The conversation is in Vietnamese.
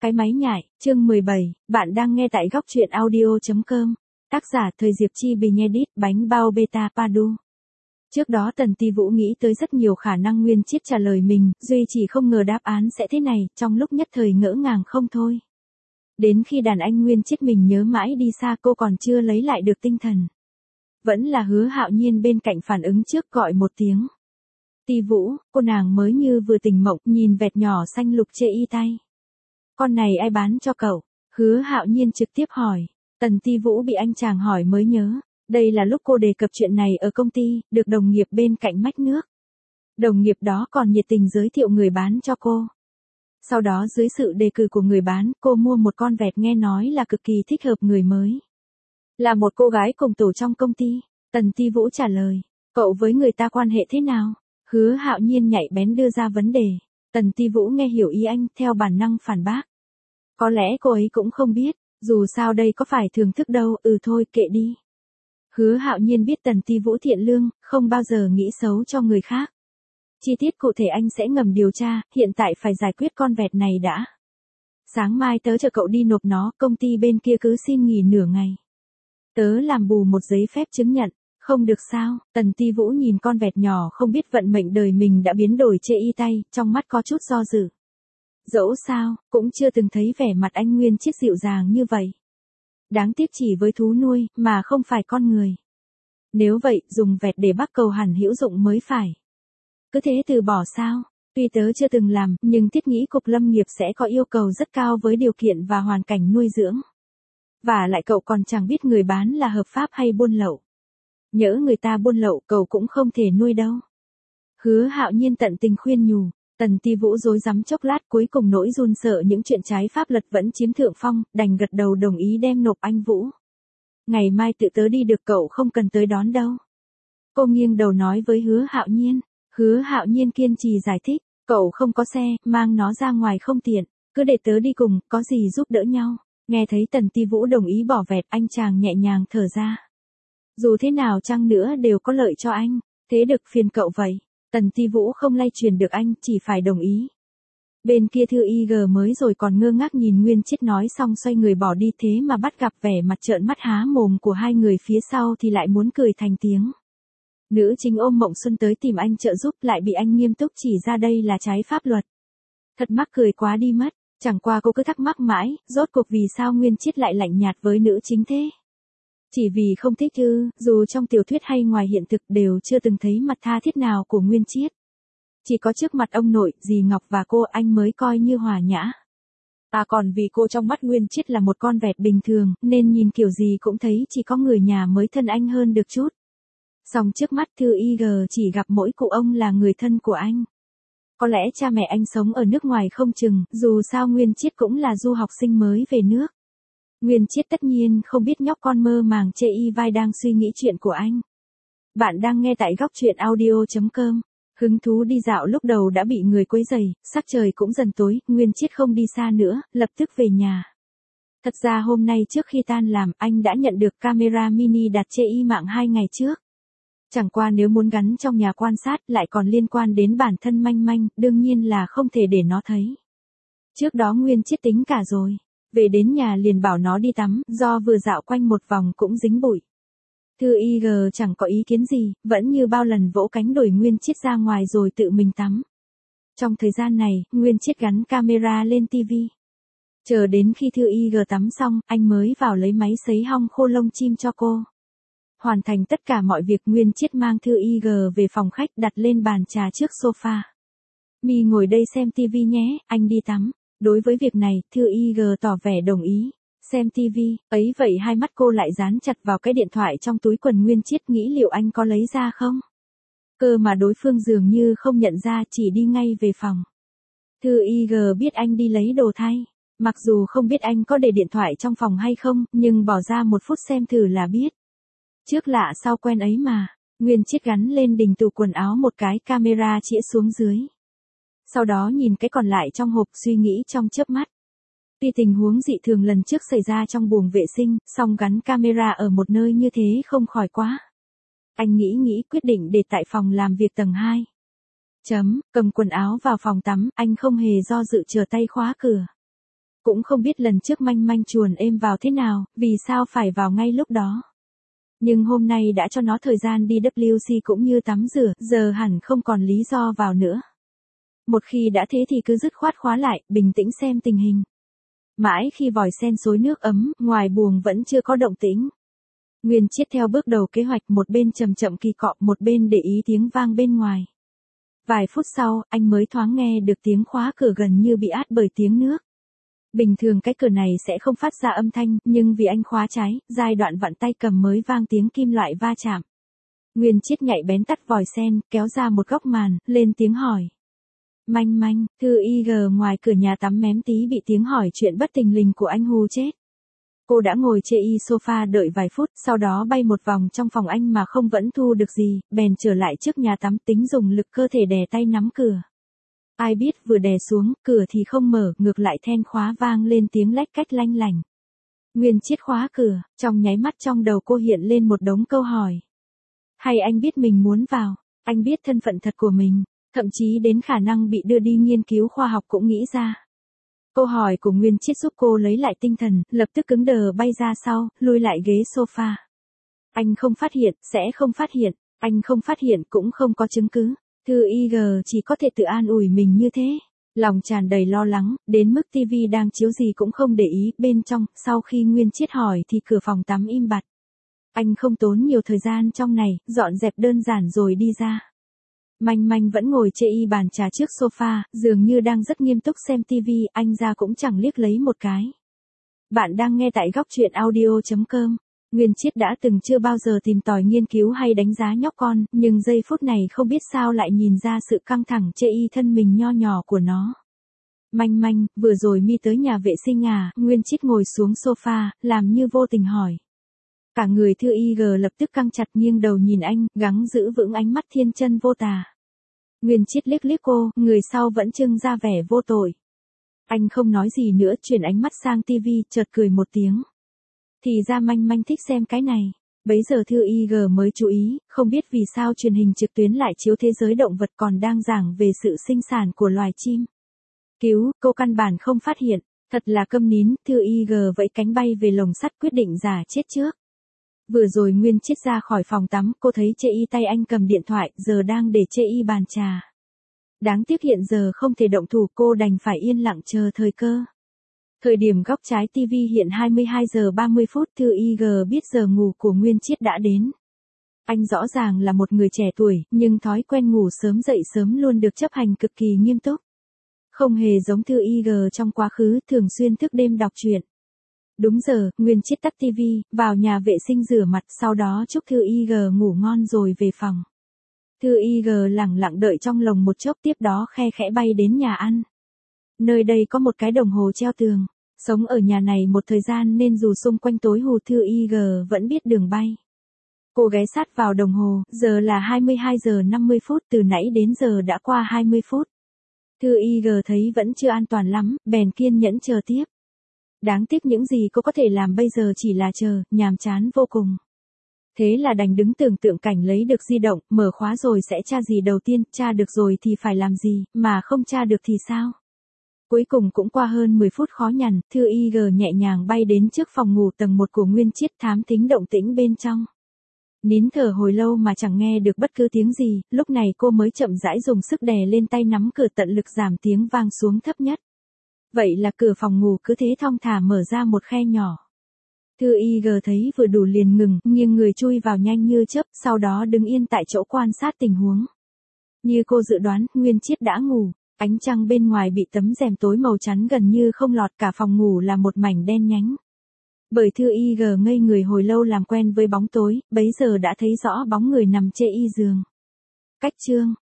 Cái máy nhại, chương 17, bạn đang nghe tại góc truyện audio.com. Tác giả Thời Diệp Chi Bì Nhê Đít, bánh bao beta padu. Trước đó Tần Ti Vũ nghĩ tới rất nhiều khả năng Nguyên Chiết trả lời mình, duy chỉ không ngờ đáp án sẽ thế này, trong lúc nhất thời ngỡ ngàng không thôi. Đến khi đàn anh Nguyên Chiết mình nhớ mãi đi xa, cô còn chưa lấy lại được tinh thần. Vẫn là Hứa Hạo Nhiên bên cạnh phản ứng trước, gọi một tiếng. Ti Vũ, cô nàng mới như vừa tỉnh mộng, nhìn vẹt nhỏ xanh lục chê y tay. Con này ai bán cho cậu? Hứa Hạo Nhiên trực tiếp hỏi. Tần Ti Vũ bị anh chàng hỏi mới nhớ. Đây là lúc cô đề cập chuyện này ở công ty, được đồng nghiệp bên cạnh mách nước. Đồng nghiệp đó còn nhiệt tình giới thiệu người bán cho cô. Sau đó dưới sự đề cử của người bán, cô mua một con vẹt nghe nói là cực kỳ thích hợp người mới. Là một cô gái cùng tổ trong công ty. Tần Ti Vũ trả lời. Cậu với người ta quan hệ thế nào? Hứa Hạo Nhiên nhạy bén đưa ra vấn đề. Tần Ti Vũ nghe hiểu ý anh, theo bản năng phản bác. Có lẽ cô ấy cũng không biết, dù sao đây có phải thưởng thức đâu, thôi kệ đi. Hứa Hạo Nhiên biết Tần Ti Vũ thiện lương, không bao giờ nghĩ xấu cho người khác. Chi tiết cụ thể anh sẽ ngầm điều tra, hiện tại phải giải quyết con vẹt này đã. Sáng mai tớ chở cậu đi nộp nó, công ty bên kia cứ xin nghỉ nửa ngày. Tớ làm bù một giấy phép chứng nhận. Không được sao? Tần Ti Vũ nhìn con vẹt nhỏ không biết vận mệnh đời mình đã biến đổi chê y tay, trong mắt có chút do dự. Dẫu sao, cũng chưa từng thấy vẻ mặt anh Nguyên Chiết dịu dàng như vậy. Đáng tiếc chỉ với thú nuôi, mà không phải con người. Nếu vậy, dùng vẹt để bắt cầu hẳn hữu dụng mới phải. Cứ thế từ bỏ sao? Tuy tớ chưa từng làm, nhưng thiết nghĩ cục lâm nghiệp sẽ có yêu cầu rất cao với điều kiện và hoàn cảnh nuôi dưỡng. Và lại cậu còn chẳng biết người bán là hợp pháp hay buôn lậu. Nhỡ người ta buôn lậu, cậu cũng không thể nuôi đâu. Hứa Hạo Nhiên tận tình khuyên nhủ. Tần Ti Vũ rối rắm chốc lát, cuối cùng nỗi run sợ những chuyện trái pháp luật vẫn chiếm thượng phong, đành gật đầu đồng ý đem nộp anh Vũ. Ngày mai tự tớ đi được, cậu không cần tới đón đâu. Cô nghiêng đầu nói với Hứa Hạo Nhiên. Hứa Hạo Nhiên kiên trì giải thích. Cậu không có xe, mang nó ra ngoài không tiện. Cứ để tớ đi cùng, có gì giúp đỡ nhau. Nghe thấy Tần Ti Vũ đồng ý bỏ vẹt, anh chàng nhẹ nhàng thở ra. Dù thế nào chăng nữa đều có lợi cho anh. Thế được phiền cậu vậy. Tần Ti Vũ không lay truyền được anh, chỉ phải đồng ý. Bên kia Thư IG mới rồi còn ngơ ngác nhìn Nguyên Chiết nói xong xoay người bỏ đi, thế mà bắt gặp vẻ mặt trợn mắt há mồm của hai người phía sau thì lại muốn cười thành tiếng. Nữ chính ôm Mộng Xuân tới tìm anh trợ giúp, lại bị anh nghiêm túc chỉ ra đây là trái pháp luật. Thật mắc cười quá đi mất, chẳng qua cô cứ thắc mắc mãi, rốt cuộc vì sao Nguyên Chiết lại lạnh nhạt với nữ chính thế? Chỉ vì không thích ư? Dù trong tiểu thuyết hay ngoài hiện thực đều chưa từng thấy mặt tha thiết nào của Nguyên Chiết. Chỉ có trước mặt ông nội, dì Ngọc và cô anh mới coi như hòa nhã. Còn vì cô trong mắt Nguyên Chiết là một con vẹt bình thường, nên nhìn kiểu gì cũng thấy chỉ có người nhà mới thân anh hơn được chút. Song trước mắt Thư IG chỉ gặp mỗi cụ ông là người thân của anh. Có lẽ cha mẹ anh sống ở nước ngoài không chừng, dù sao Nguyên Chiết cũng là du học sinh mới về nước. Nguyên Chiết tất nhiên không biết nhóc con mơ màng chê y vai đang suy nghĩ chuyện của anh. Bạn đang nghe tại góc truyện audio.com. Hứng thú đi dạo lúc đầu đã bị người quấy rầy, sắc trời cũng dần tối, Nguyên Chiết không đi xa nữa, lập tức về nhà. Thật ra hôm nay trước khi tan làm, anh đã nhận được camera mini đặt chê y mạng 2 ngày trước. Chẳng qua nếu muốn gắn trong nhà quan sát lại còn liên quan đến bản thân manh manh, đương nhiên là không thể để nó thấy. Trước đó Nguyên Chiết tính cả rồi. Về đến nhà liền bảo nó đi tắm, do vừa dạo quanh một vòng cũng dính bụi. Thư IG chẳng có ý kiến gì, vẫn như bao lần vỗ cánh đuổi Nguyên Chiết ra ngoài rồi tự mình tắm. Trong thời gian này, Nguyên Chiết gắn camera lên TV. Chờ đến khi Thư IG tắm xong, anh mới vào lấy máy sấy hong khô lông chim cho cô. Hoàn thành tất cả mọi việc, Nguyên Chiết mang Thư IG về phòng khách đặt lên bàn trà trước sofa. Mi ngồi đây xem TV nhé, anh đi tắm. Đối với việc này, Thư IG tỏ vẻ đồng ý. Xem TV, ấy vậy hai mắt cô lại dán chặt vào cái điện thoại trong túi quần Nguyên Chiết, nghĩ liệu anh có lấy ra không? Cơ mà đối phương dường như không nhận ra, chỉ đi ngay về phòng. Thư IG biết anh đi lấy đồ thay. Mặc dù không biết anh có để điện thoại trong phòng hay không, nhưng bỏ ra 1 phút xem thử là biết. Trước lạ sau quen ấy mà. Nguyên Chiết gắn lên đỉnh tủ quần áo một cái camera chĩa xuống dưới. Sau đó nhìn cái còn lại trong hộp, suy nghĩ trong chớp mắt. Tuy tình huống dị thường lần trước xảy ra trong buồng vệ sinh, song gắn camera ở một nơi như thế không khỏi quá. Anh nghĩ quyết định để tại phòng làm việc tầng 2. Cầm quần áo vào phòng tắm, anh không hề do dự, trở tay khóa cửa. Cũng không biết lần trước manh manh chuồn êm vào thế nào, vì sao phải vào ngay lúc đó. Nhưng hôm nay đã cho nó thời gian đi WC cũng như tắm rửa, giờ hẳn không còn lý do vào nữa. Một khi đã thế thì cứ dứt khoát khóa lại, bình tĩnh xem tình hình. Mãi khi vòi sen xối nước ấm, ngoài buồng vẫn chưa có động tĩnh. Nguyên Chiết theo bước đầu kế hoạch, một bên chậm chậm kỳ cọ, một bên để ý tiếng vang bên ngoài. Vài phút sau, anh mới thoáng nghe được tiếng khóa cửa gần như bị át bởi tiếng nước. Bình thường cái cửa này sẽ không phát ra âm thanh, nhưng vì anh khóa trái, giai đoạn vặn tay cầm mới vang tiếng kim loại va chạm. Nguyên Chiết nhạy bén tắt vòi sen, kéo ra một góc màn, lên tiếng hỏi. Manh manh, Thư IG ngoài cửa nhà tắm mém tí bị tiếng hỏi chuyện bất thình lình của anh hù chết. Cô đã ngồi chê y sofa đợi vài phút, sau đó bay một vòng trong phòng anh mà không vẫn thu được gì, bèn trở lại trước nhà tắm tính dùng lực cơ thể đè tay nắm cửa. Ai biết vừa đè xuống, cửa thì không mở, ngược lại then khóa vang lên tiếng lách cách lanh lành. Nguyên Chiết khóa cửa, trong nháy mắt trong đầu cô hiện lên một đống câu hỏi. Hay anh biết mình muốn vào, anh biết thân phận thật của mình, thậm chí đến khả năng bị đưa đi nghiên cứu khoa học cũng nghĩ ra. Câu hỏi của Nguyên Chiết giúp cô lấy lại tinh thần, lập tức cứng đờ bay ra sau, lùi lại ghế sofa. Anh không phát hiện, sẽ không phát hiện, anh không phát hiện cũng không có chứng cứ. Thư IG chỉ có thể tự an ủi mình như thế. Lòng tràn đầy lo lắng, đến mức tivi đang chiếu gì cũng không để ý, bên trong, sau khi Nguyên Chiết hỏi thì cửa phòng tắm im bặt. Anh không tốn nhiều thời gian trong này, dọn dẹp đơn giản rồi đi ra. Manh manh vẫn ngồi chê y bàn trà trước sofa, dường như đang rất nghiêm túc xem tivi, anh ra cũng chẳng liếc lấy một cái. Bạn đang nghe tại góc truyện audio.com. Nguyên Chiết đã từng chưa bao giờ tìm tòi nghiên cứu hay đánh giá nhóc con, nhưng giây phút này không biết sao lại nhìn ra sự căng thẳng chê y thân mình nho nhỏ của nó. Manh manh, vừa rồi mi tới nhà vệ sinh à? Nguyên Chiết ngồi xuống sofa, làm như vô tình hỏi. Cả người Thư IG lập tức căng chặt, nghiêng đầu nhìn anh, gắng giữ vững ánh mắt thiên chân vô tà. Nguyên Chiết liếc liếc cô, người sau vẫn trưng ra vẻ vô tội. Anh không nói gì nữa, chuyển ánh mắt sang tivi, chợt cười một tiếng. Thì ra manh manh thích xem cái này. Bấy giờ Thư IG mới chú ý, không biết vì sao truyền hình trực tuyến lại chiếu thế giới động vật còn đang giảng về sự sinh sản của loài chim. Cứu, cô căn bản không phát hiện, thật là câm nín. Thư IG vẫy cánh bay về lồng sắt, quyết định giả chết trước. Vừa rồi Nguyên Chiết ra khỏi phòng tắm, cô thấy chê y tay anh cầm điện thoại, giờ đang để chê y bàn trà. Đáng tiếc hiện giờ không thể động thủ, cô đành phải yên lặng chờ thời cơ. Thời điểm góc trái TV hiện 22 giờ 30 phút, Thư IG biết giờ ngủ của Nguyên Chiết đã đến. Anh rõ ràng là một người trẻ tuổi, nhưng thói quen ngủ sớm dậy sớm luôn được chấp hành cực kỳ nghiêm túc. Không hề giống Thư IG trong quá khứ, thường xuyên thức đêm đọc truyện. Đúng giờ, Nguyên Chiết tắt TV, vào nhà vệ sinh rửa mặt, sau đó chúc Thư IG ngủ ngon rồi về phòng. Thư IG lẳng lặng đợi trong lồng một chốc, tiếp đó khe khẽ bay đến nhà ăn. Nơi đây có một cái đồng hồ treo tường. Sống ở nhà này một thời gian nên dù xung quanh tối hù, Thư IG vẫn biết đường bay. Cô ghé sát vào đồng hồ, giờ là 22 giờ 50 phút, từ nãy đến giờ đã qua 20 phút. Thư IG thấy vẫn chưa an toàn lắm, bèn kiên nhẫn chờ tiếp. Đáng tiếc những gì cô có thể làm bây giờ chỉ là chờ, nhàm chán vô cùng. Thế là đành đứng tưởng tượng cảnh lấy được di động, mở khóa rồi sẽ tra gì đầu tiên, tra được rồi thì phải làm gì, mà không tra được thì sao? Cuối cùng cũng qua hơn 10 phút khó nhằn, Thư IG nhẹ nhàng bay đến trước phòng ngủ tầng 1 của Nguyên Chiết, thám thính động tĩnh bên trong. Nín thở hồi lâu mà chẳng nghe được bất cứ tiếng gì, lúc này cô mới chậm rãi dùng sức đè lên tay nắm cửa, tận lực giảm tiếng vang xuống thấp nhất. Vậy là cửa phòng ngủ cứ thế thong thả mở ra một khe nhỏ. Thư IG thấy vừa đủ liền ngừng, nghiêng người chui vào nhanh như chớp, sau đó đứng yên tại chỗ quan sát tình huống. Như cô dự đoán, Nguyên Chiết đã ngủ. Ánh trăng bên ngoài bị tấm rèm tối màu trắng gần như không lọt, cả phòng ngủ là một mảnh đen nhánh. Bởi Thư IG ngây người hồi lâu làm quen với bóng tối, bấy giờ đã thấy rõ bóng người nằm chê y giường. Cách chương